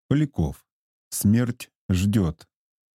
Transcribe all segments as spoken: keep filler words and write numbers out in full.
Поляков. Смерть ждет.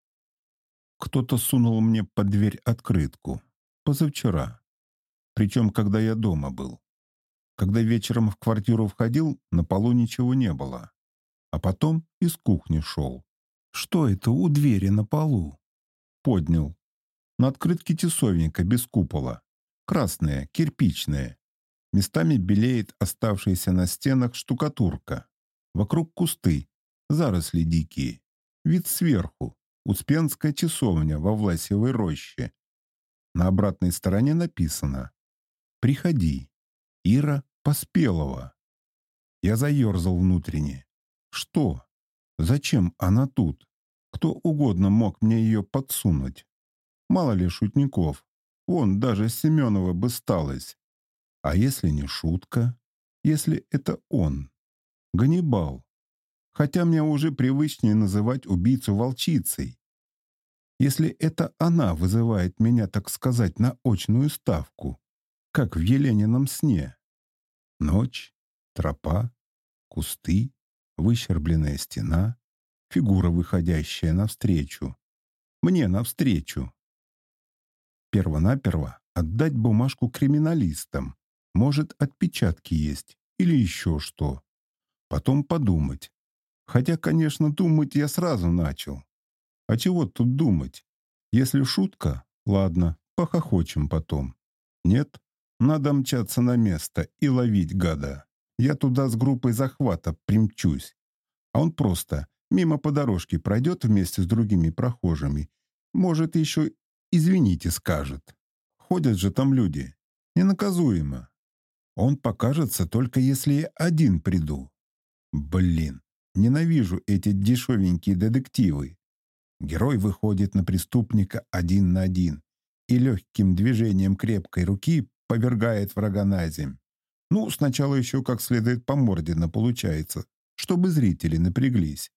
Кто-то сунул мне под дверь открытку. Позавчера. Причем, когда я дома был. Когда вечером в квартиру входил, на полу ничего не было. А потом из кухни шел. Что это у двери на полу? Поднял. На открытке тесовника без купола. Красная, кирпичная. Местами белеет оставшаяся на стенах штукатурка. Вокруг кусты, заросли дикие. Вид сверху. Успенская часовня во Власьевой роще. На обратной стороне написано: «Приходи. Ира Поспелова». Я заерзал внутренне. Что? Зачем она тут? Кто угодно мог мне ее подсунуть. Мало ли шутников. Вон даже Семенова бы сталось. А если не шутка? Если это он? Ганнибал. Хотя мне уже привычнее называть убийцу волчицей. Если это она вызывает меня, так сказать, на очную ставку, как в Еленином сне. Ночь, тропа, кусты, выщербленная стена, фигура, выходящая навстречу. Мне навстречу. Первонаперво отдать бумажку криминалистам. Может, отпечатки есть или еще что. Потом подумать. Хотя, конечно, думать я сразу начал. А чего тут думать? Если шутка, ладно, похохочем потом. Нет, надо мчаться на место и ловить гада. Я туда с группой захвата примчусь. А он просто мимо по дорожке пройдет вместе с другими прохожими. Может, еще «извините» скажет. Ходят же там люди. Ненаказуемо. Он покажется только если я один приду. Блин, ненавижу эти дешевенькие детективы. Герой выходит на преступника один на один и легким движением крепкой руки повергает врага на земь. Ну, сначала еще как следует по морде наполучается, чтобы зрители напряглись.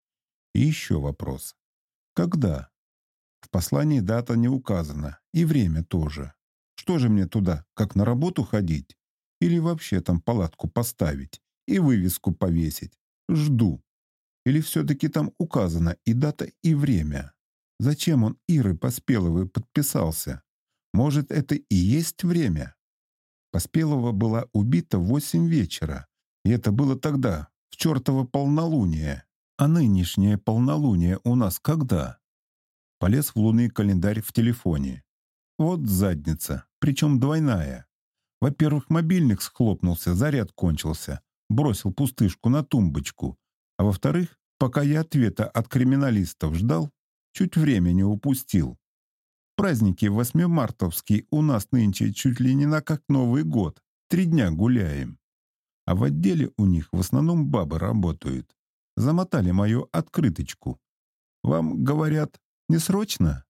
И еще вопрос. Когда? В послании дата не указана, и время тоже. Что же мне туда, как на работу ходить? Или вообще там палатку поставить и вывеску повесить? Жду. Или все-таки там указано и дата, и время? Зачем он Иры Поспеловой подписался? Может, это и есть время? Поспелова была убита в восемь вечера, и это было тогда, в чертово полнолуние. А нынешнее полнолуние у нас когда? Полез в лунный календарь в телефоне. Вот задница, причем двойная. Во-первых, мобильник схлопнулся, заряд кончился, бросил пустышку на тумбочку. А во-вторых, пока я ответа от криминалистов ждал, чуть время не упустил. Праздники восьмимартовские у нас нынче чуть ли не на как Новый год. Три дня гуляем. А в отделе у них в основном бабы работают. Замотали мою открыточку. Вам, говорят, не срочно?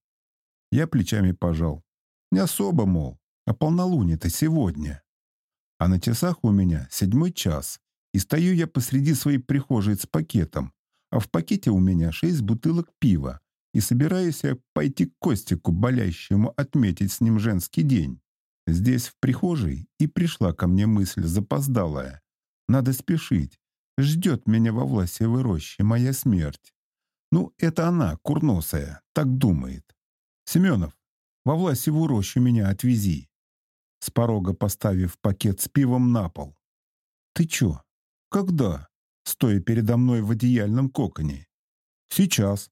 Я плечами пожал. Не особо, мол, а полнолуние-то сегодня. А на часах у меня седьмой час. И стою я посреди своей прихожей с пакетом. А в пакете у меня шесть бутылок пива. И собираюсь я пойти к Костику, болящему, отметить с ним женский день. Здесь, в прихожей, и пришла ко мне мысль запоздалая. Надо спешить. Ждет меня во Власьевой роще моя смерть. Ну, это она, курносая, так думает. Семенов, во Власьеву рощу меня отвези. С порога поставив пакет с пивом на пол. Ты чё? Когда? Стоя передо мной в одеяльном коконе. Сейчас.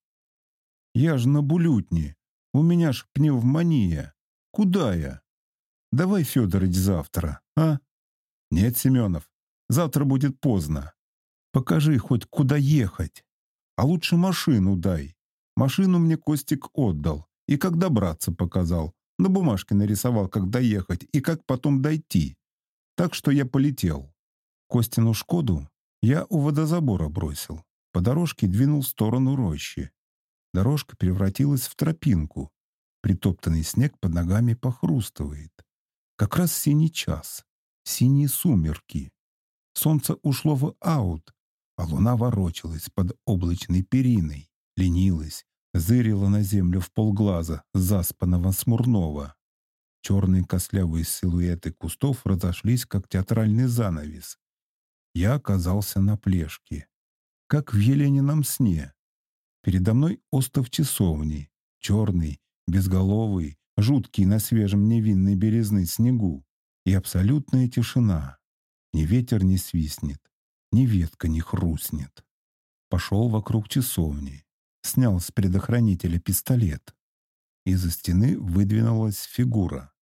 Я ж на булютне. У меня ж пневмония. Куда я? Давай, Федорович, завтра, а? Нет, Семенов, завтра будет поздно. Покажи хоть куда ехать. А лучше машину дай. Машину мне Костик отдал. И как добраться показал. На бумажке нарисовал, как доехать и как потом дойти. Так что я полетел. Костину Шкоду я у водозабора бросил. По дорожке двинул в сторону рощи. Дорожка превратилась в тропинку. Притоптанный снег под ногами похрустывает. Как раз синий час. Синие сумерки. Солнце ушло в аут, а луна ворочалась под облачной периной, ленилась, зырила на землю в полглаза заспанного Смурнова. Черные костлявые силуэты кустов разошлись, как театральный занавес. Я оказался на плешке. как в Еленином сне. Передо мной остов часовни, черный, безголовый, жуткий на свежем невинной березны снегу. И абсолютная тишина. Ни ветер не свистнет, ни ветка не хрустнет. Пошел вокруг часовни, снял с предохранителя пистолет. Из-за стены выдвинулась фигура.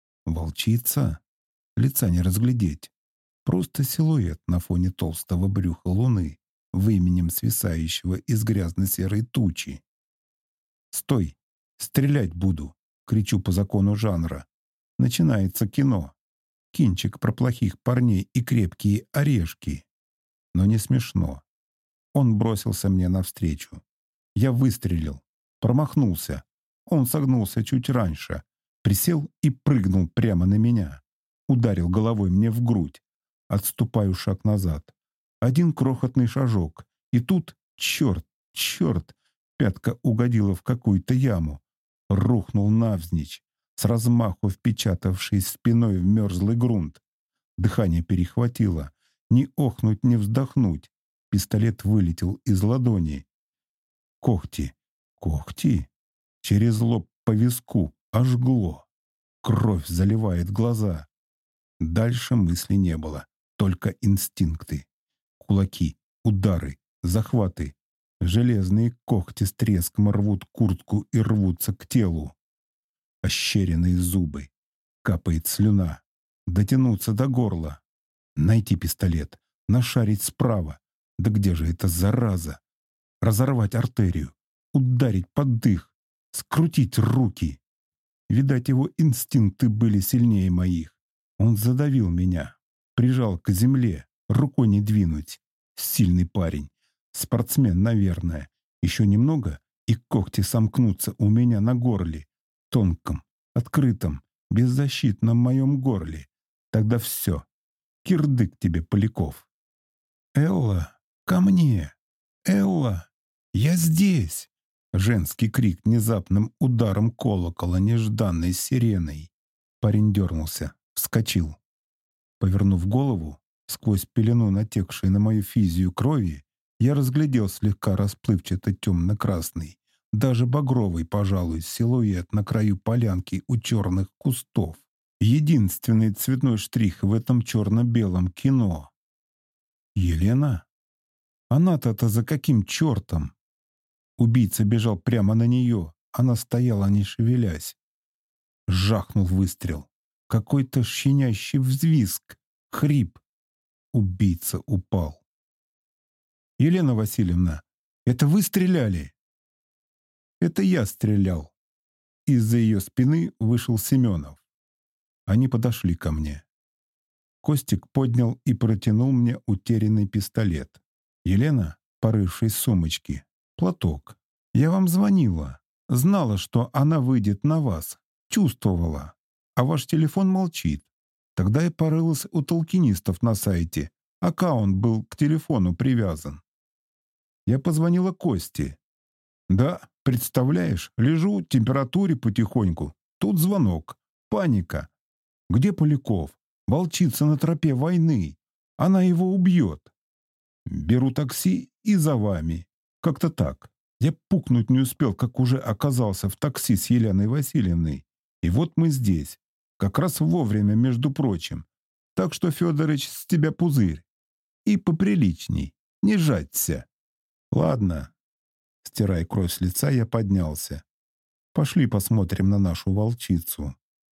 Волчица? Лица не разглядеть. Просто силуэт на фоне толстого брюха луны, выменем свисающего из грязно-серой тучи. «Стой! Стрелять буду!» — кричу по закону жанра. Начинается кино. Кинчик про плохих парней и крепкие орешки. Но не смешно. Он бросился мне навстречу. Я выстрелил. Промахнулся. Он согнулся чуть раньше. Присел и прыгнул прямо на меня. Ударил головой мне в грудь. Отступаю шаг назад. Один крохотный шажок. И тут, черт, черт, пятка угодила в какую-то яму. Рухнул навзничь, с размаху впечатавшись спиной в мерзлый грунт. Дыхание перехватило. Ни охнуть, ни вздохнуть. Пистолет вылетел из ладони. Когти, когти. Через лоб по виску ожгло. Кровь заливает глаза. Дальше мысли не было. Только инстинкты. Кулаки, удары, захваты. Железные когти с треском рвут куртку и рвутся к телу. Ощеренные зубы. Капает слюна. Дотянуться до горла. Найти пистолет. Нашарить справа. Да где же эта зараза? Разорвать артерию. Ударить под дых. Скрутить руки. Видать, его инстинкты были сильнее моих. Он задавил меня. Прижал к земле. Рукой не двинуть. Сильный парень. Спортсмен, наверное. Еще немного, и когти сомкнутся у меня на горле. Тонком, открытом, беззащитном моем горле. Тогда все. Кирдык тебе, Поляков. «Элла, ко мне! Элла, я здесь!» Женский крик внезапным ударом колокола, нежданной сиреной. Парень дернулся, вскочил. Повернув голову, сквозь пелену, натекшей на мою физию крови, я разглядел слегка расплывчато темно-красный, даже багровый, пожалуй, силуэт на краю полянки у черных кустов. Единственный цветной штрих в этом черно-белом кино. Елена? Она-то-то за каким чертом? Убийца бежал прямо на нее. Она стояла, не шевелясь. Жахнул выстрел. Какой-то щенящий взвизг. Хрип. Убийца упал. «Елена Васильевна, это вы стреляли?» «Это я стрелял». Из-за ее спины вышел Семенов. Они подошли ко мне. Костик поднял и протянул мне утерянный пистолет. Елена, порывшись в сумочке, платок. «Я вам звонила. Знала, что она выйдет на вас. Чувствовала. А ваш телефон молчит. Тогда я порылась у толкинистов на сайте. Аккаунт был к телефону привязан. Я позвонила Косте. Да, представляешь, лежу, температуре потихоньку. Тут звонок. Паника. Где Поляков? Волчица на тропе войны. Она его убьет. Беру такси и за вами. Как-то так. Я пукнуть не успел, как уже оказался в такси с Еленой Васильевной. И вот мы здесь. Как раз вовремя, между прочим. Так что, Федорович, с тебя пузырь. И поприличней. Не жаться. Ладно. Стирая кровь с лица, я поднялся. Пошли посмотрим на нашу волчицу.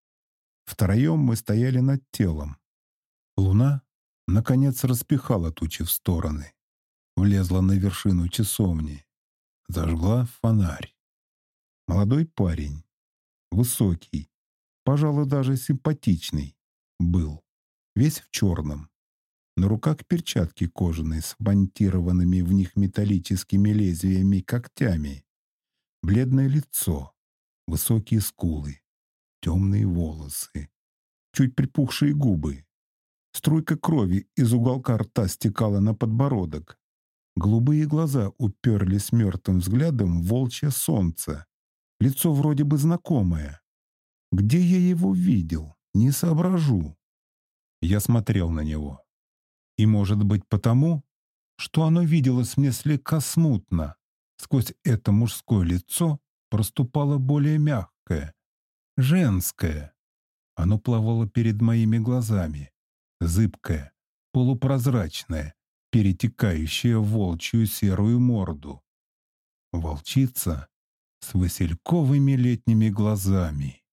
Втроем мы стояли над телом. Луна, наконец, распихала тучи в стороны. Влезла на вершину часовни. Зажгла фонарь. Молодой парень. Высокий. Пожалуй, даже симпатичный. Был. Весь в черном. На руках перчатки кожаные с вмонтированными в них металлическими лезвиями когтями. Бледное лицо. Высокие скулы. Темные волосы. Чуть припухшие губы. Струйка крови из уголка рта стекала на подбородок. Голубые глаза уперлись мертвым взглядом в волчье солнце. Лицо вроде бы знакомое. Где я его видел? Не соображу. Я смотрел на него. И, может быть, потому, что оно виделось мне слегка смутно. Сквозь это мужское лицо проступало более мягкое, женское. Оно плавало перед моими глазами, зыбкое, полупрозрачное, перетекающее в волчью серую морду. Волчица с васильковыми летними глазами.